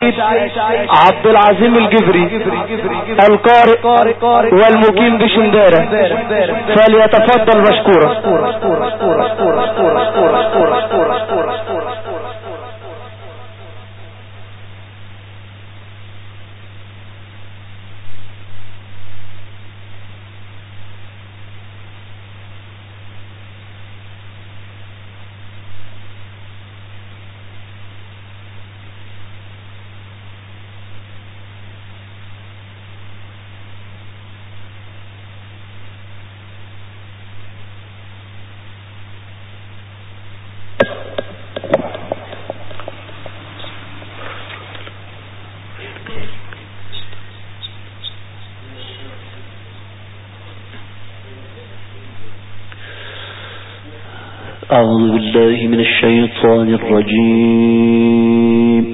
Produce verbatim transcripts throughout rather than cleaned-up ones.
عبد العظيم الجبري القارئ والمقيم بشندارة، فليتفضل مشكورا. أعوذ بالله من الشيطان الرجيم.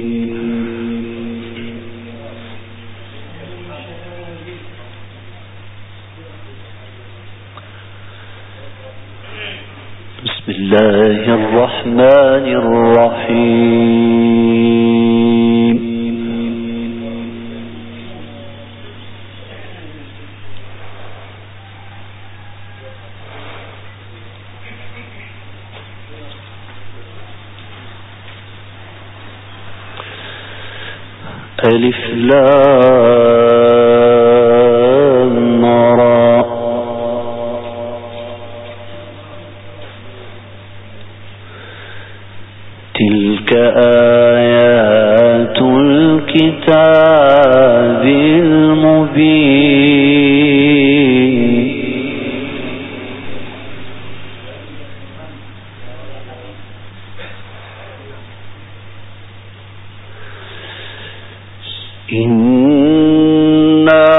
بسم الله الرحمن الرحيم. ألف لام را. تلك آيات الكتاب المبين. إنا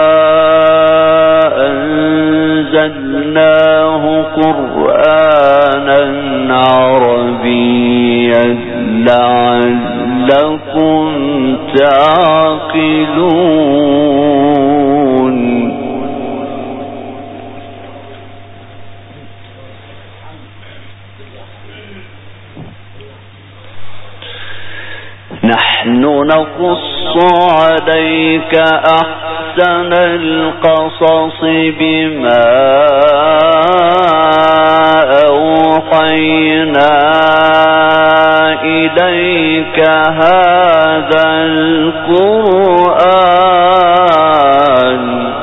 أنزلناه قرآنا عربيا لعلكم تعقلون. نحن نقص عليك أحسن القصص بما أوحينا إليك هذا القرآن.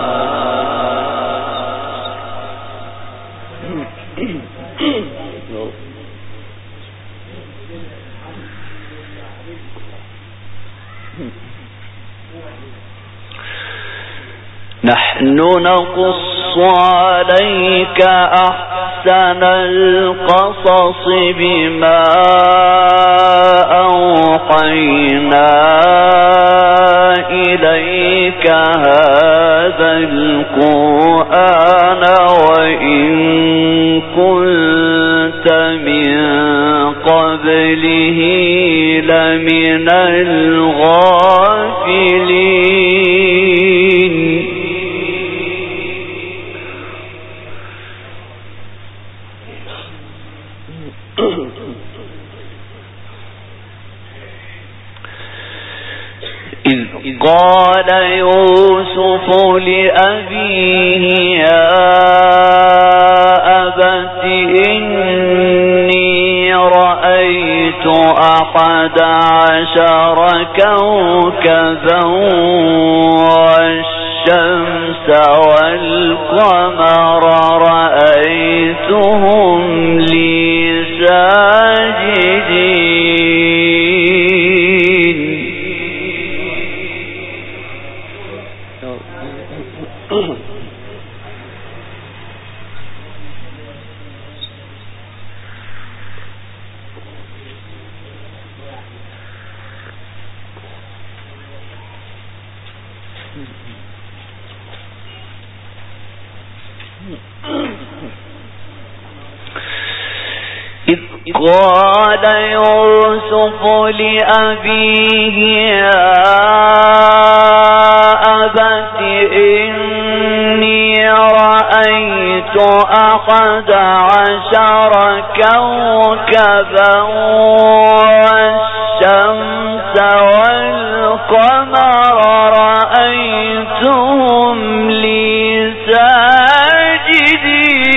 نحن نقص عليك أحسن القصص بما أوحينا إليك هذا القرآن وإن كنت من قبله لمن الغافلين. إذ قال يوسف لأبيه يا أبت إني رأيت أحد عشر كوكبا والشمس والقمر رأيتهم لي ساجدين. إذ قال يوسف لأبيه يا أبت إني رأيت أحد عشر كوكبا والشمس والقمر والقمر رأيتهم لي ساجدين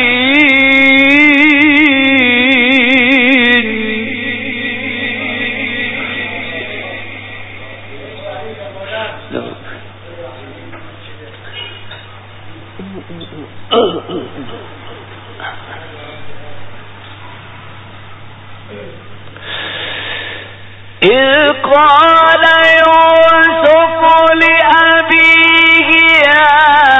إذ قال يوسف لأبيه يا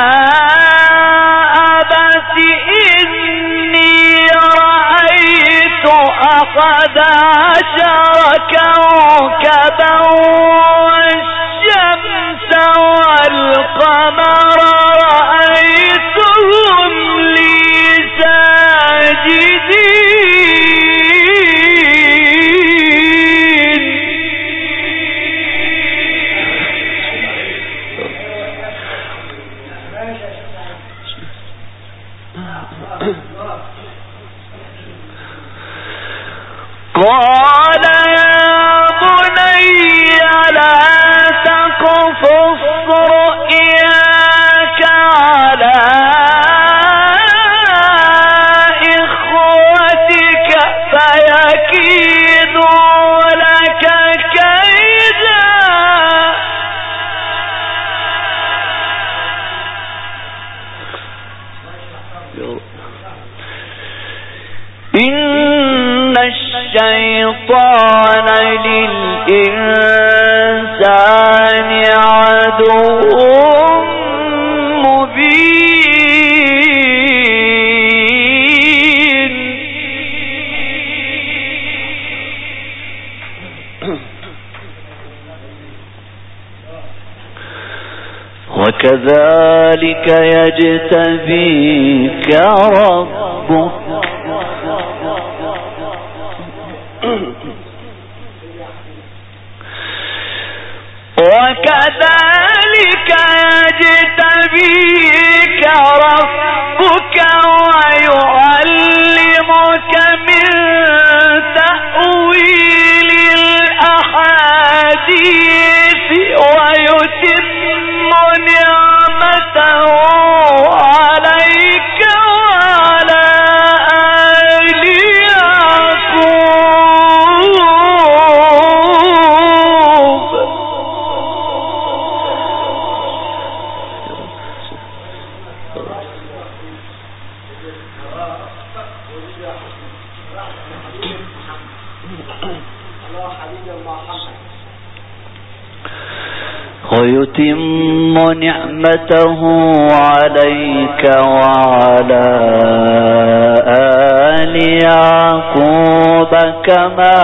أبت إني رأيت أحد عشر كوكبا والشمس والقمر رأيتهم لي ساجدين. قال يا بني لا تقصص رؤياك على إخوتك فيكيدوا لك كيدا إن الشيطان للإنسان عدو مبين. وكذلك يجتبيك ربك وكذلك يجتبيك ربك ويعلمك من تأويل الأحاديث ويتم نعمته عليك وعلى آل يعقوب. ويتم نعمته عليك وعلى آل يعقوب كما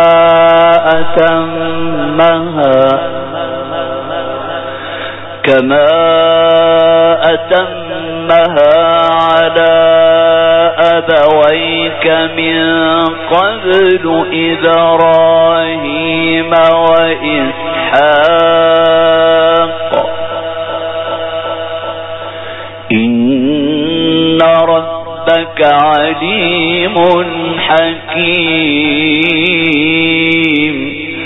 أتمها كما أتمها على أبويك من قبل إبراهيم وإسحاق إن ربك عليم حكيم.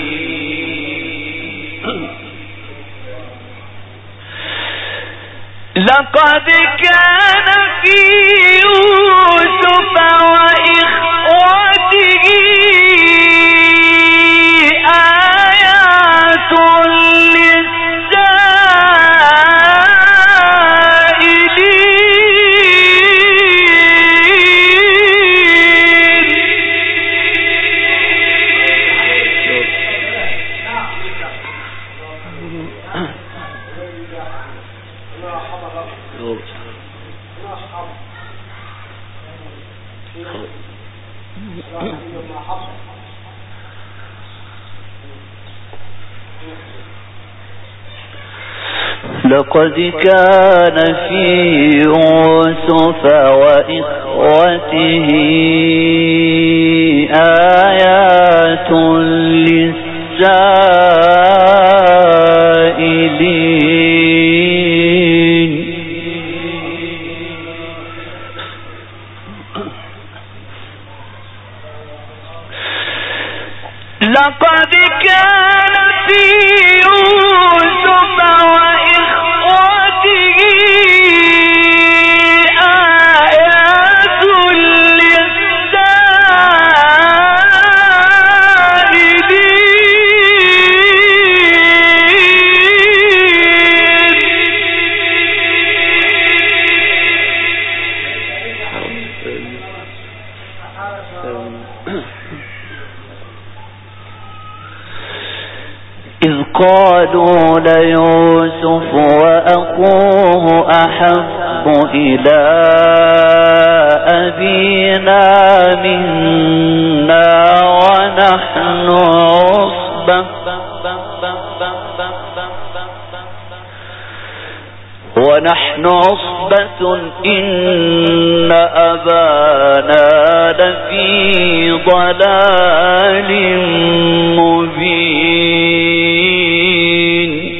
لقد كان في يوسف وإخوته آيات لقد كان في يوسف وإخوته آيات للسائلين. لقد كان في يوسف قالوا ليوسف وأخوه أحب إلى أبينا منا ونحن عصبة ونحن عصبة إن أبانا لفي ضلال مبين.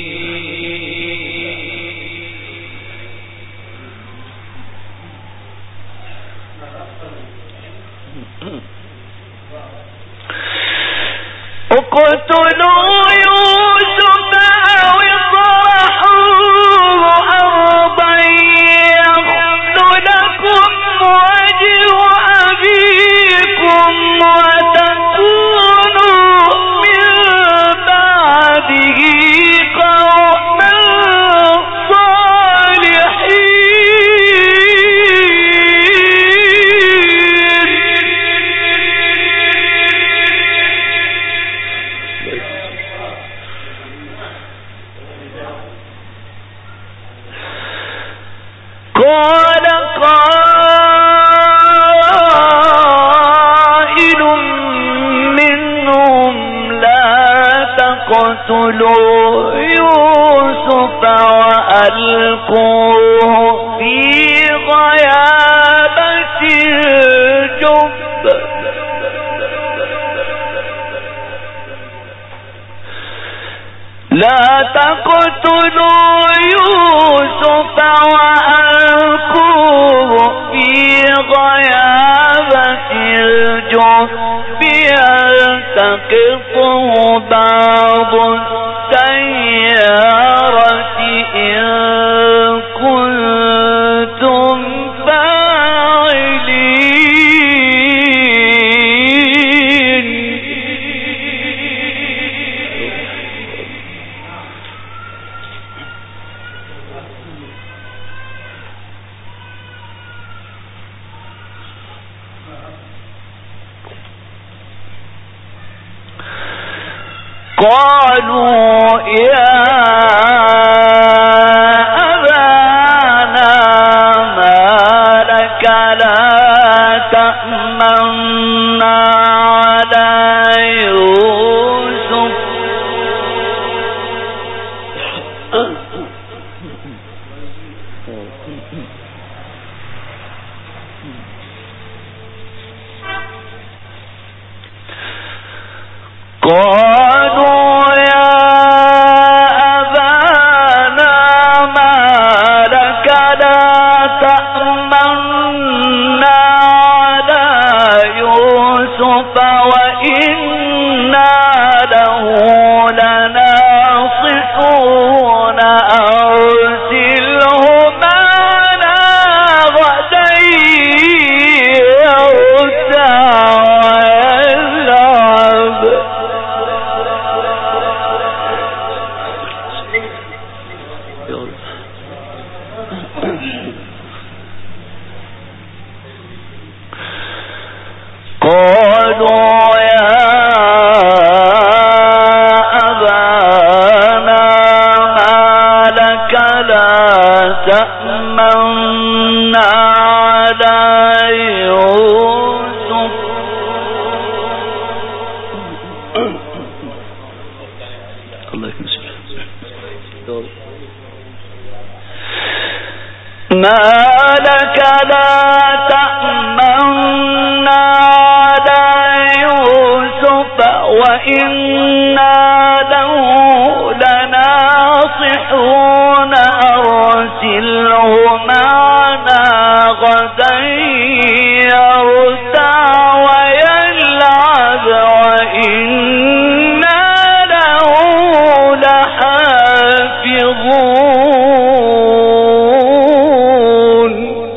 اقتلوا يوسف أو اطرحوه أرضا يخل لكم وجه أبيكم وتكونوا من بعده قوما قال قائل منهم لا تقتلوا يوسف وألقوه في غيابة الجب لا تقتلوا يوسف وألقوه في غيابة الجب يلتقطه بعض السيارة إن كنتم فاعلين. قالوا يا أبانا ما لك لا تأمنا على يوسف قالوا يا أبانا ما لك لا تأمنا على يوسف وإنا له لناصحون أرسله معنا غدا يرتع ويلعب. قالوا يا أبانا ما لك لا تأمنا على يوسف ما لك لا تأمنا على يوسف وإنا له لناصحون أرسله معنا غدا يرتع ويلعب وإنا له لحافظون.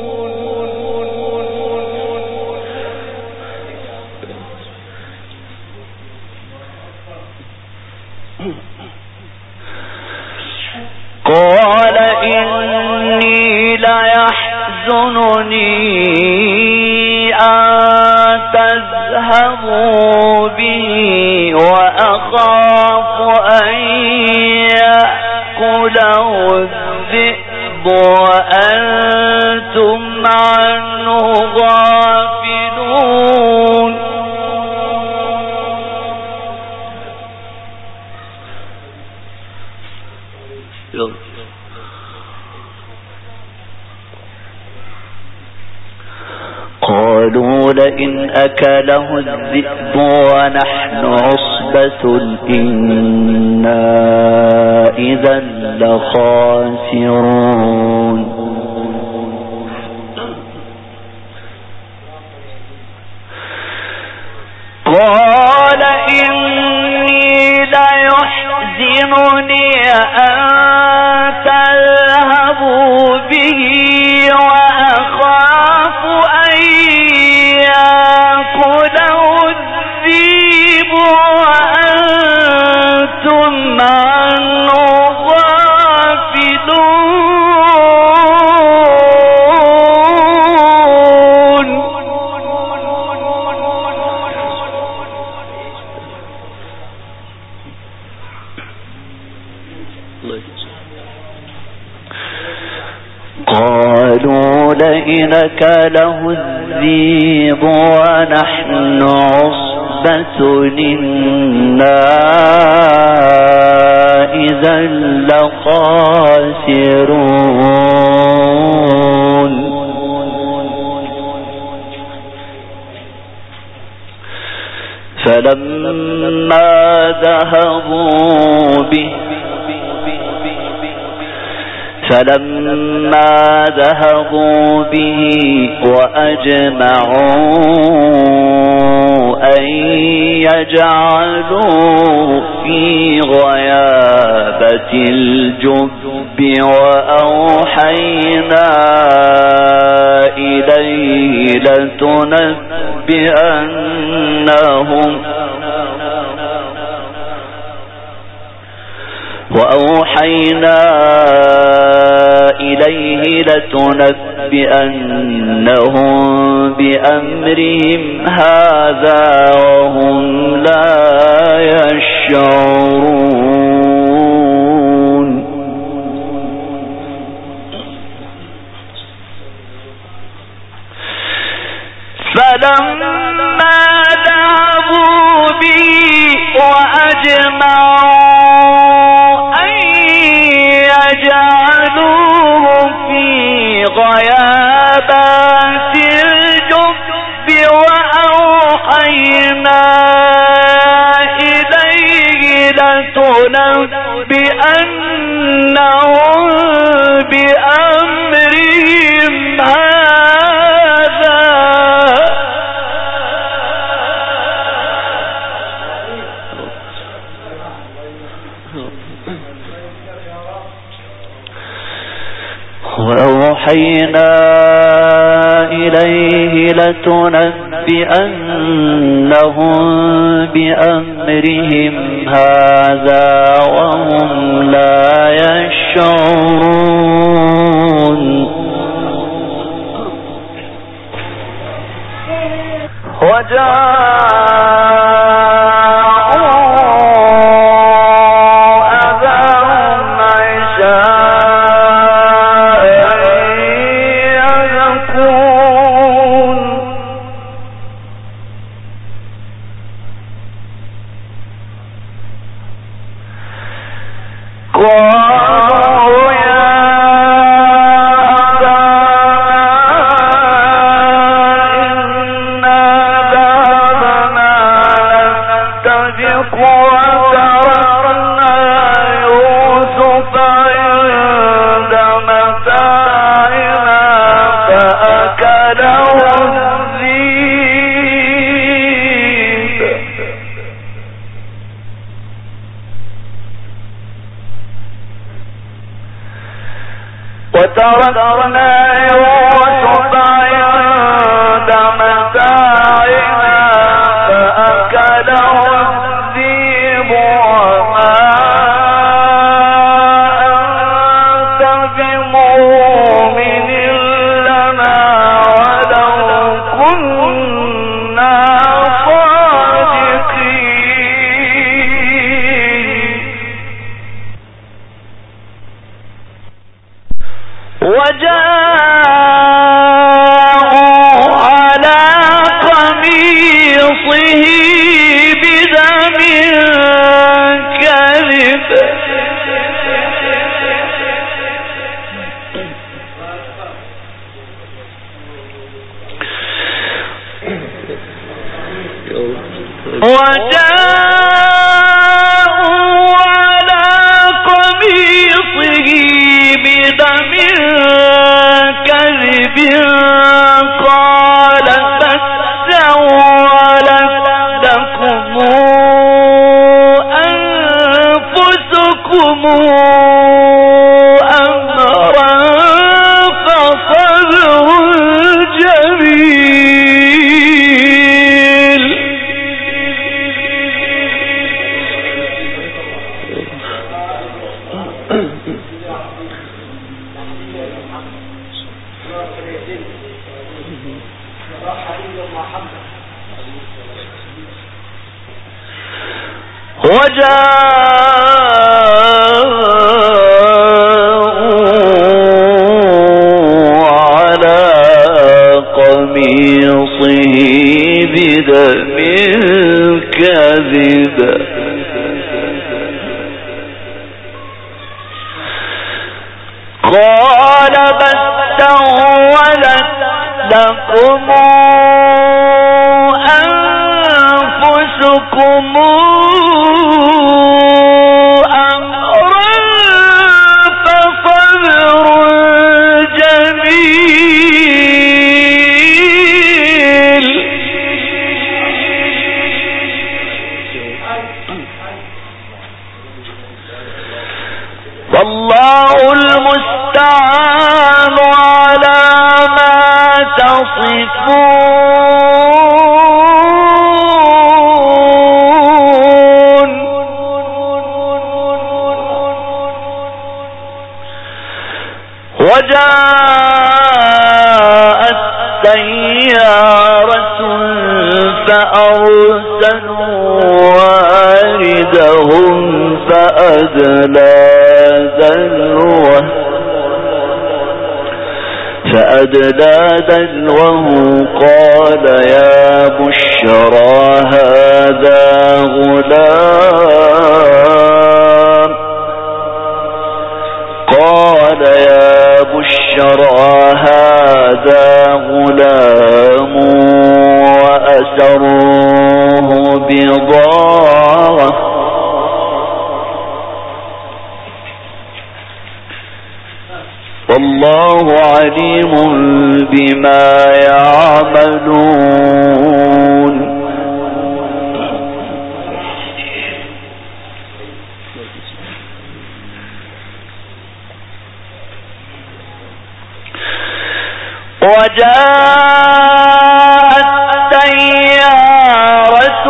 قال إني ليحزنني أن تذهبوا به وأخاف أن له الذئب وأنتم عنه غافلون قالوا لئن أكله الذئب ونحن عصبة إنا إذا لخاسرون قال إني ليحزنني أن تذهبوا به وأخاف أن يأكله الذئب وأنتم عنه غافلون قالوا لئن أكله الذئب ونحن عصبة إنا إذا لخاسرون فلما ذهبوا به فلما ذهبوا به وأجمعوا أن يجعلوه في غيابة الجب وأوحينا إليه لتنبئنهم وأوحينا إليه لتنبئنهم بأمرهم هذا وهم لا يشعرون فلما ذهبوا به وأجمعوا يجعلوه في غيابات الجب وأوحينا إليه لتنبئنهم بأمرهم هذا وأوحينا إليه لتنبئنهم بأمرهم هذا وهم لا يشعرون وتركنا يوسف عند متاعنا فأكله الذئب وما أنت بمؤمن لنا ولو كنا صادقين. وجاءوا على قميصه بدم كذب وجاءوا على قميصه بدم كذب قال بل سولت لكم أنفسكم أمرا فصبر جميل وجاءوا على قميصه بدم كذب قال بل سولت لكم أنفسكم أمرا فصبر جميل والله المستعان على ما تصفون وجاءت سيارة فأرسلوا واردهم فأدلى دلوه فأدلى دلوه قال يا بشرى هذا غلام قال يا بشرى هذا غلام وأسروه بضاعة والله عليم بما يعملون وجاءت سيارة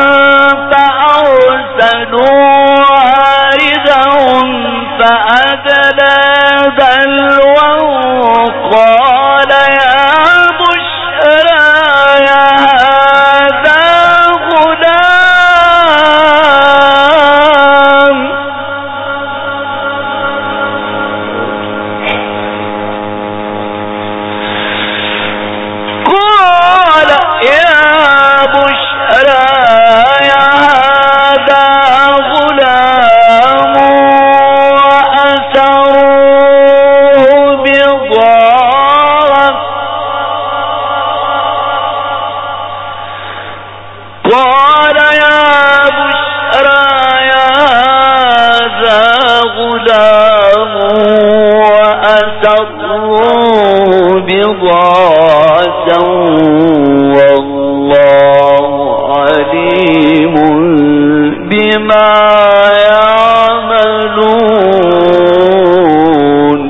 فأرسلوا واردهم فأدلى دلوه قال يا بشرى هذا غلام قال يا بشرى هذا غلام وأسروه بضاعة قال يا بشرى هذا غلام وأسروه بضاعة والله عليم بما يعملون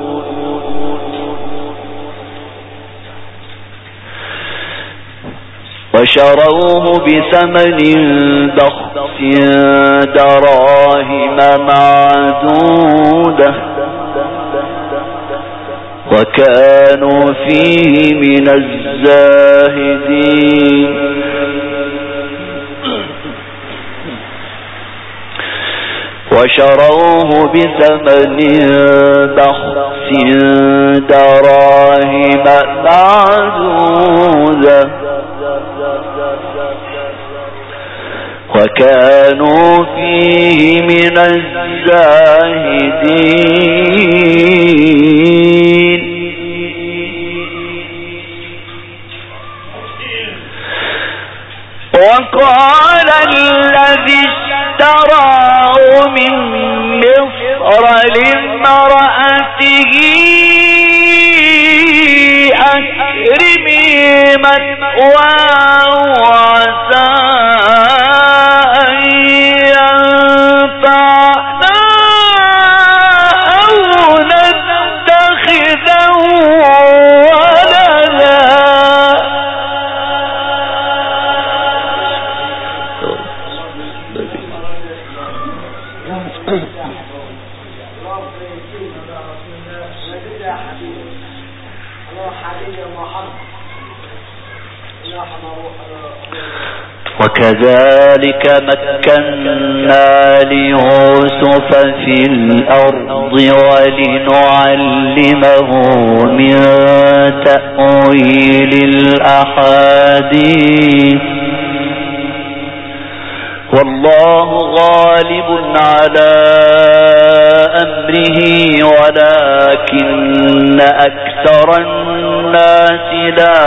وشروه بثمن بخس دراهم معدودة وكانوا فيه من الزاهدين وشروه بثمن بخس دراهم معدودة وكانوا فيه من الزاهدين وقال الذي اشتراه من مصر لامرأته أكرمي مثواه وعسى أن ينفعنا أو نتخذه ولدا. وكذلك مكنا ليوسف في الأرض ولنعلمه من تأويل الأحاديث والله غالب على أمره ولكن أكثر الناس لا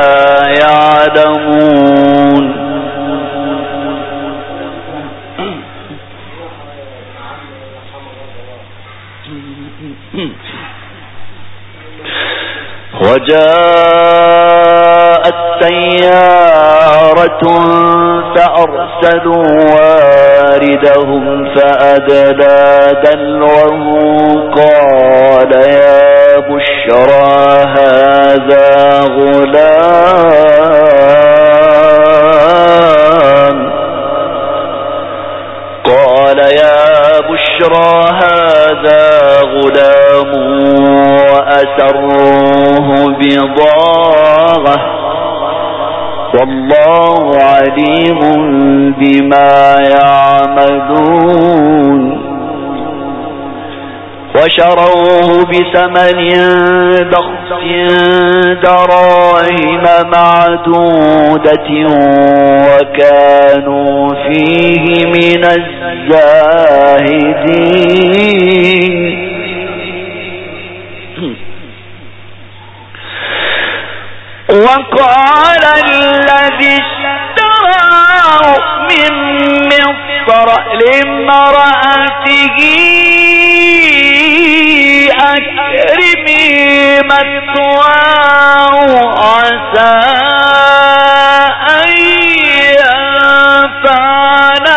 يعلمون. وجاءت سيارة فأرسلوا واردهم فأدلى دلوه قال يا بشرى هذا غلام قال يا بشرى هذا غلام وأسروه بضاعة والله عليم بما يعملون. وشروه بثمن بخس دراهم معدودة وكانوا فيه من الزاهدين. وقال الذي اشتراه من مصر لامرأته أكرمي مثواه عسى أن ينفعنا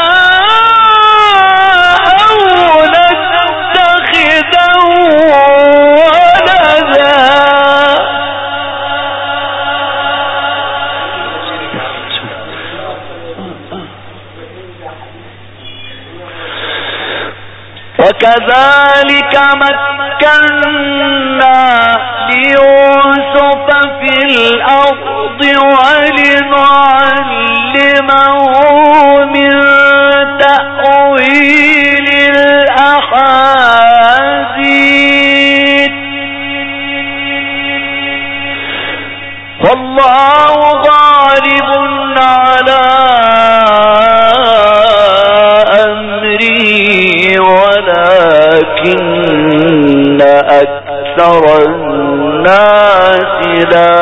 أو نتخذه ولدا. وكذلك مكنا ليوسف في الأرض ولنعلمه من تأويل الأحاديث والله غالب على ولكن أكثر الناس لا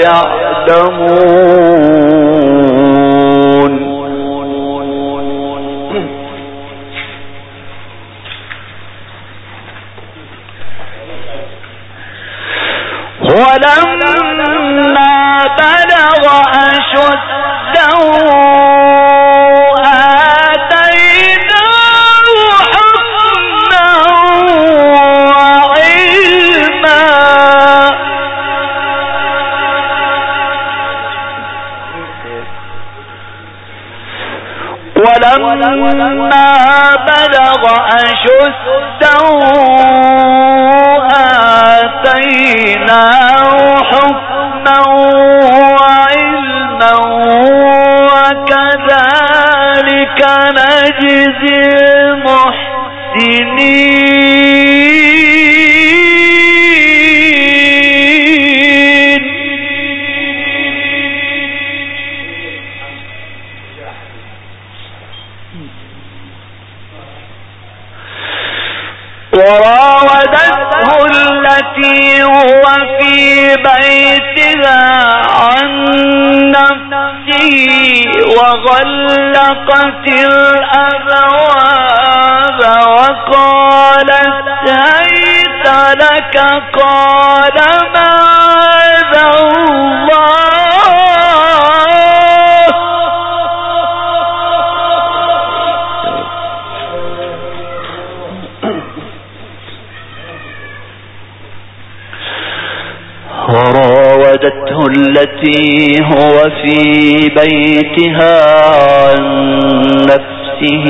يعلمون. ولما بلغ أشده ولما بلغ أشده آتيناه حكما وعلما وكذلك نجزي المحسنين. وراودته التي هو في بيتها عن نفسه وغلقت الأبواب وقالت هيت لك قال معاذ الله وراودته التي هو في بيتها عن نفسه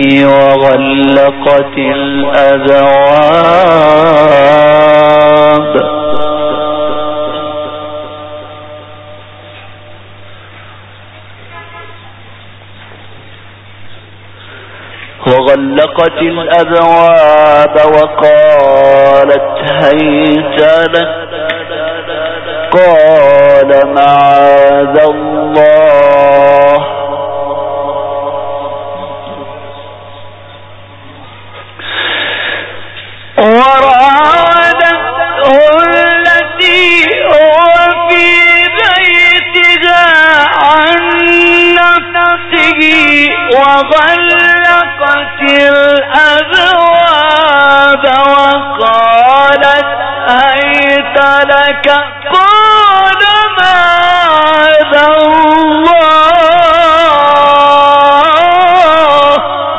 وغلقت الأبواب وغلقت الأبواب وقالت هيت لك قال معاذ الله وراودته التي هو في بيتها عن نفسه وغلقت الأبواب وقالت هيت لك قال معاذ الله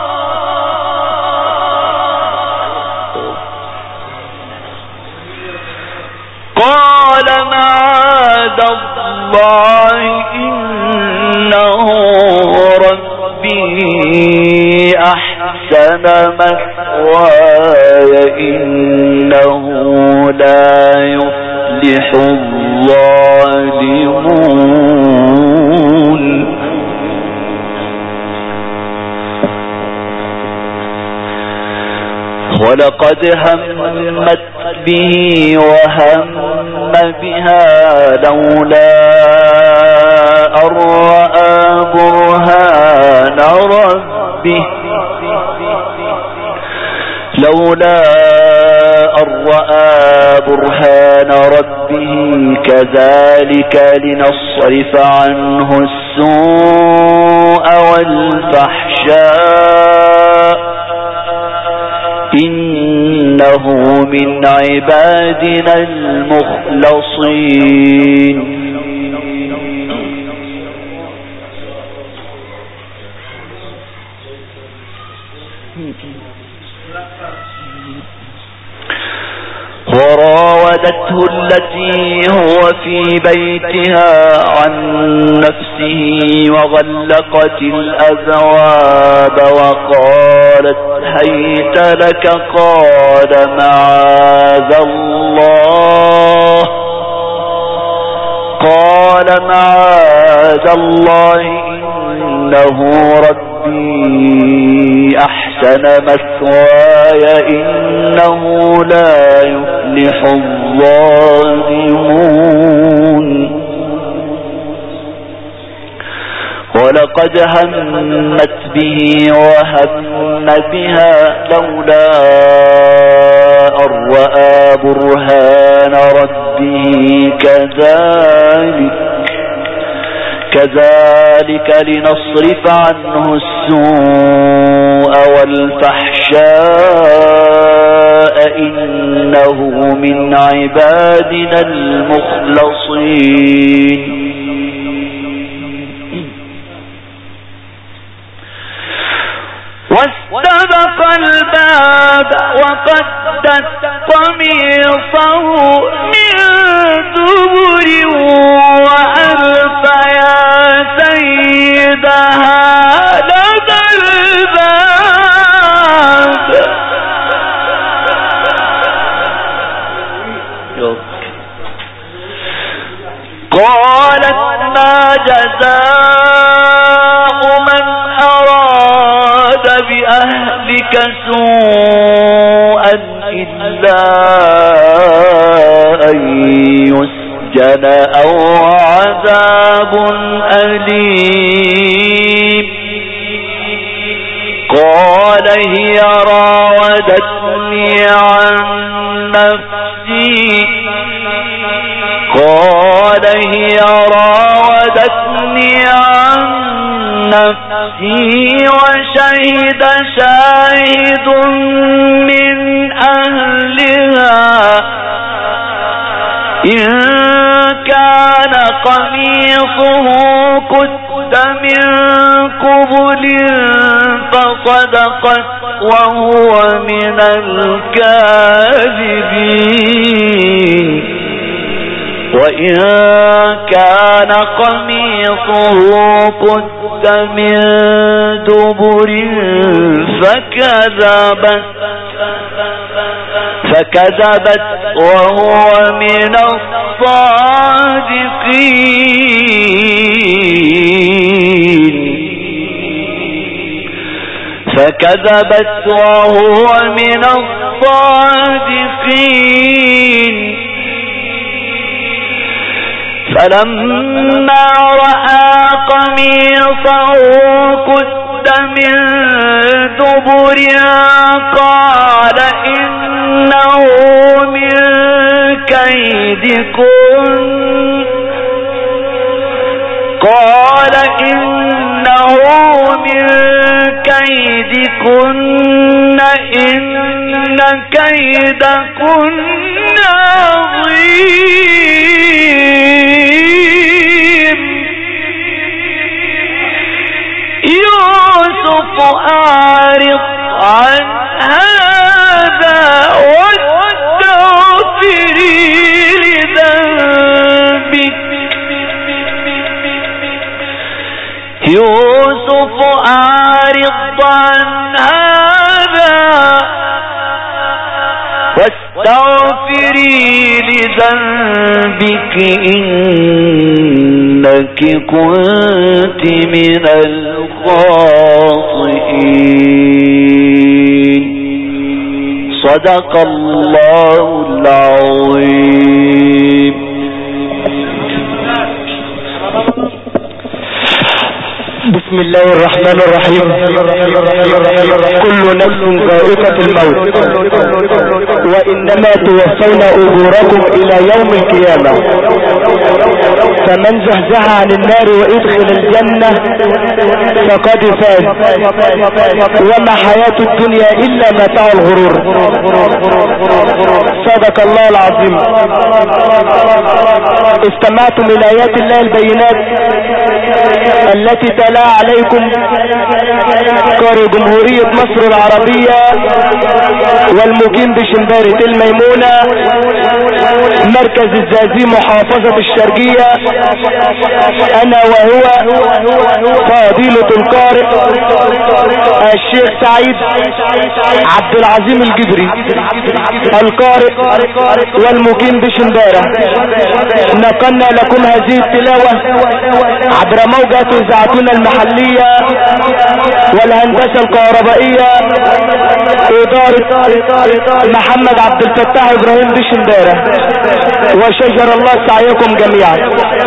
قال معاذ الله إنه ربي أحسن مثواي إنه لا يفلح الظالمون ولقد همت به وهم بها لولا أن رأى برهان ربه لولا أن رأى برهان ربه كذلك لنصرف عنه السوء والفحشاء إنه من عبادنا المخلصين وراودته التي هو في بيتها عن نفسه وغلقت الأبواب وقالت هيت لك قال معاذ الله قال معاذ الله إنه ربي أحسن مثواي إنه لا يفلح الظالمون ولقد همت به وهم بها لولا أن رأى برهان ربه كذلك كذلك لنصرف عنه السوء والفحشاء إنه من عبادنا المخلصين واستبق الباب وقدت قميصه من دبر وألف يا سيدها لدى الباب قالت ما جزاء من أراد بأهلك سوءا إلا أن يسجن أو عذاب أليم قال هي راودتني عن نفسي قال هي راودتني عن نفسي وشهد شاهد من أهلها إن كان قميصه قد من قبل فصدقت وهو من الكاذبين وإن كان قميصه قد من دبر فكذبت فكذبت وهو من الصادقين فكذبت وهو من الصادقين فلما رأى قميصه قد من دبر قال إنه من كيدكن قال إنه من كيدكن إن كيدكن عظيم يوسف أعرض عن هذا واستغفري لذنبك يوسف أعرض عن هذا واستغفري لذنبك إنك كنت من الخاطئين صدق الله العظيم. بسم الله الرحمن الرحيم. كل نفس ذائقة الموت وإنما توفون أجوركم إلى يوم القيامة فمن زحزح عن النار وادخل الجنة فقد فاز وما حياة الدنيا إلا متاع الغرور. صدق الله العظيم. استمعتم إلى آيات الله البينات التي تلا عليكم قارئ جمهورية مصر العربية والمقيم بشمبارة الميمونة مركز الزازي محافظة الشرقية أنا وهو فضيلة القارئ الشيخ سعيد عبد العظيم الجبري القارئ والمقيم بشمبارة. نقلنا لكم هذه التلاوة عبر موجة إذاعتنا المحلية والهندسة الكهربائية إدارة محمد عبد الفتاح إبراهيم بشمبارة وشجر الله سعيكم جميعا.